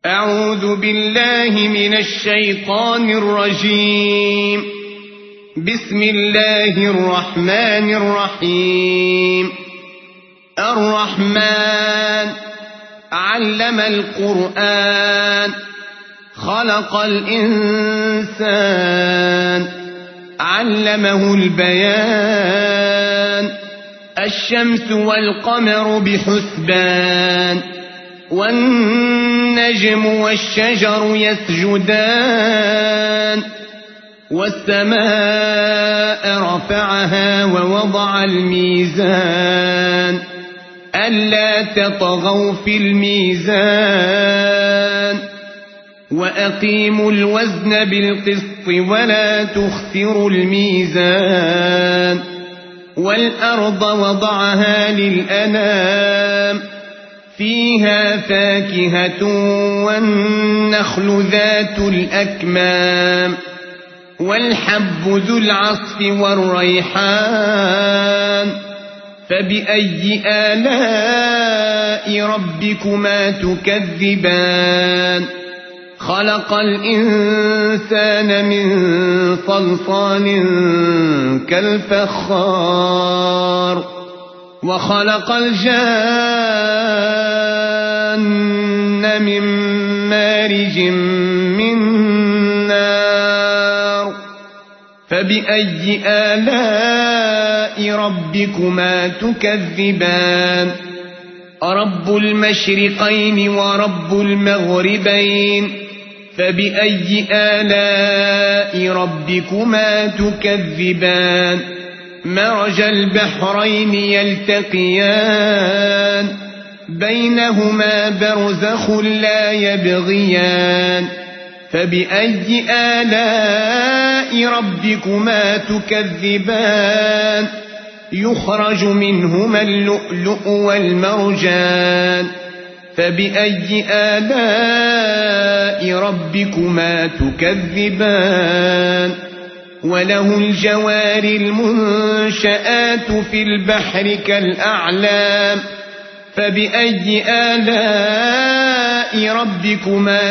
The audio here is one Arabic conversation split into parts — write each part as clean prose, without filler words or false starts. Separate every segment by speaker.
Speaker 1: أعوذ بالله من الشيطان الرجيم. بسم الله الرحمن الرحيم. الرحمن علم القرآن خلق الإنسان علمه البيان. الشمس والقمر بحسبان والنجم والشجر يسجدان. والسماء رفعها ووضع الميزان ألا تطغوا في الميزان وأقيموا الوزن بالقسط ولا تخسروا الميزان. والأرض وضعها للأنام فيها فاكهة والنخل ذات الأكمام والحب ذو العصف والريحان. فبأي آلاء ربكما تكذبان؟ خلق الإنسان من صلصال كالفخار وخلق الجان من مارج من نار. فبأي آلاء ربكما تكذبان؟ رب المشرقين ورب المغربين. فبأي آلاء ربكما تكذبان؟ مرج البحرين يلتقيان بينهما برزخ لا يبغيان. فبأي آلاء ربكما تكذبان؟ يخرج منهما اللؤلؤ والمرجان. فبأي آلاء ربكما تكذبان؟ وله الجوار المنشآت في البحر كالأعلام. فبأي آلاء ربكما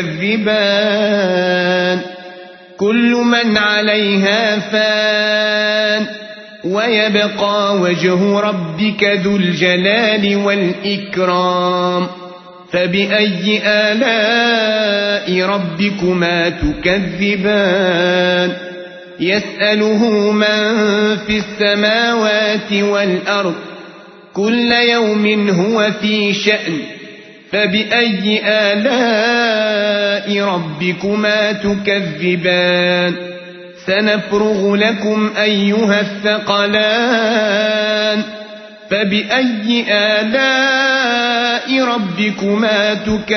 Speaker 1: تكذبان؟ كل من عليها فان ويبقى وجه ربك ذو الجلال والإكرام. فبأي آلاء ربكما تكذبان؟ يسأله من في السماوات والأرض كل يوم هو في شأن. فبأي آلاء ربكما تكذبان؟ سنفرغ لكم أيها الثقلان. فبأي آلاء ربكما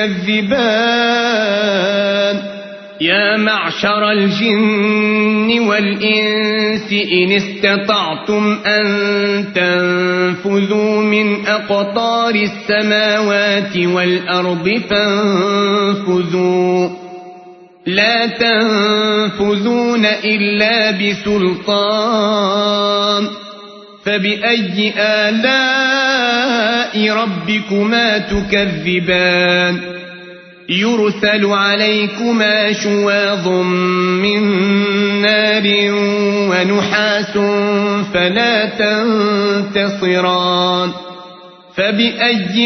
Speaker 1: تكذبان؟ يا معشر الجن والإنس إن استطعتم أن تنفذوا من أقطار السماوات والأرض فانفذوا لا تنفذون إلا بسلطان. فبأي آلاء ربكما تكذبان؟ يرسل عليكما شواظ من نار ونحاس فلا تنتصران. فبأي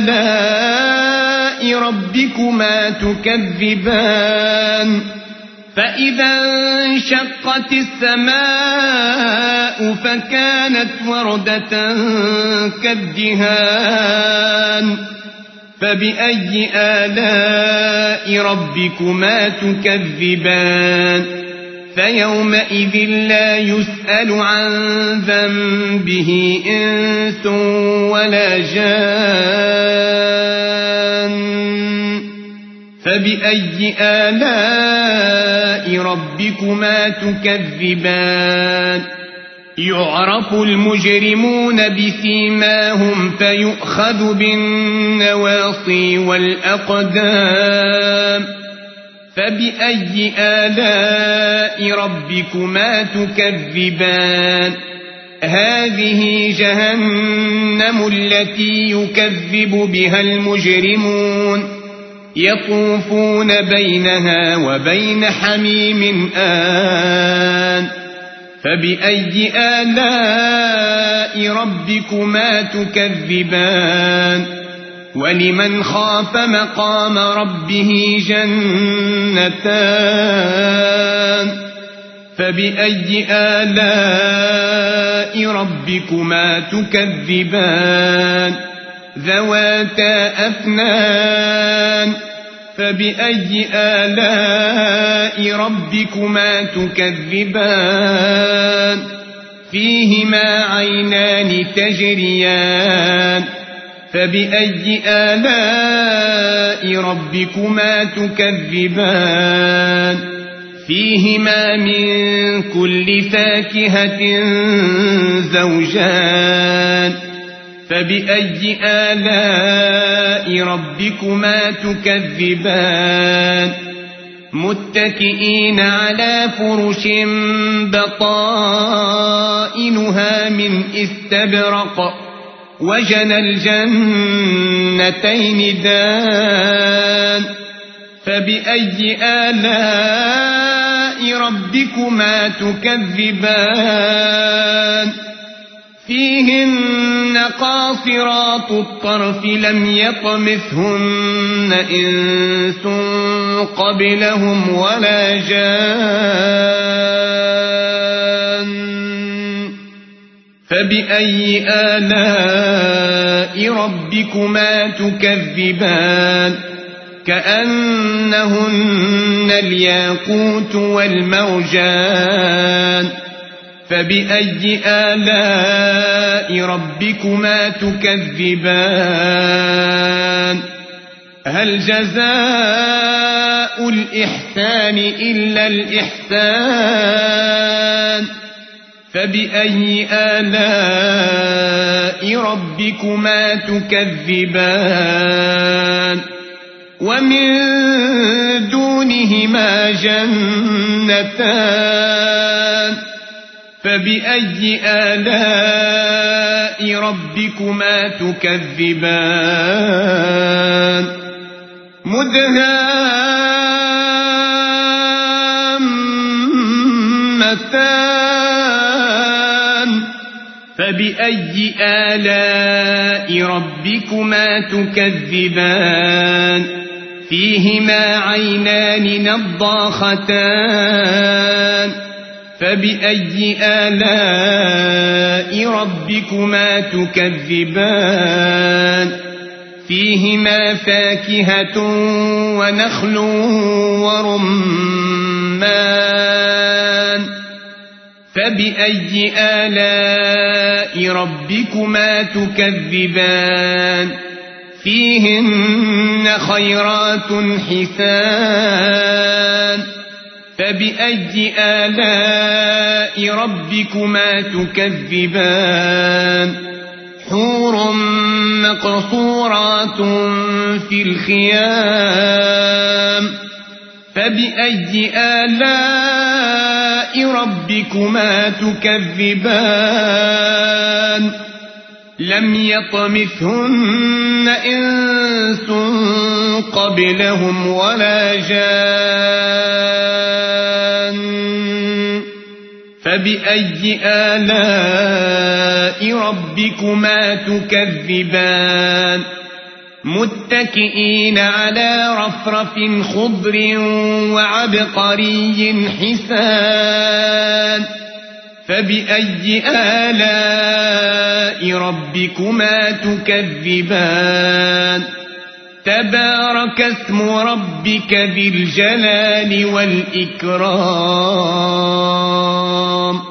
Speaker 1: آلاء ربكما تكذبان؟ فإذا انشقت السماء فكانت وردة كالدهان. فبأي آلاء ربكما تكذبان؟ فيومئذ لا يسأل عن ذنبه إنس ولا جان. فبأي آلاء ربكما تكذبان؟ يعرف المجرمون بسيماهم فيؤخذ بالنواصي والأقدام. فبأي آلاء ربكما تكذبان؟ هذه جهنم التي يكذب بها المجرمون يطوفون بينها وبين حميم آن فبأي آلاء ربكما تكذبان ولمن خاف مقام ربه جنتان فبأي آلاء ربكما تكذبان ذواتا أفنان فبأي آلاء ربكما تكذبان فيهما عينان تجريان فبأي آلاء ربكما تكذبان فيهما من كل فاكهة زوجان فبأي آلاء ربكما تكذبان متكئين على فرش بطائنها من استبرق وجنى الجنتين دان فبأي آلاء ربكما تكذبان فيهن قاصرات الطرف لم يطمثهن إنس قبلهم ولا جان فبأي آلاء ربكما تكذبان كأنهن الياقوت والمرجان فبأي آلاء ربكما تكذبان هل جزاء الإحسان إلا الإحسان فبأي آلاء ربكما تكذبان ومن دونهما جنتان فبأي آلاء ربكما تكذبان مدهامتان فبأي آلاء ربكما تكذبان فيهما عينان نضاختان فبأي آلاء ربكما تكذبان فيهما فاكهة ونخل ورمان فبأي آلاء ربكما تكذبان فيهن خيرات حسان فبأي آلاء ربكما تكذبان حور مقصورات في الخيام فبأي آلاء ربكما تكذبان لم يطمثهن إنس قبلهم ولا جان فبأي آلاء ربكما تكذبان متكئين على رفرف خضر وعبقري حسان فبأي آلاء ربكما تكذبان تبارك اسم ربك ذي الجلال والإكرام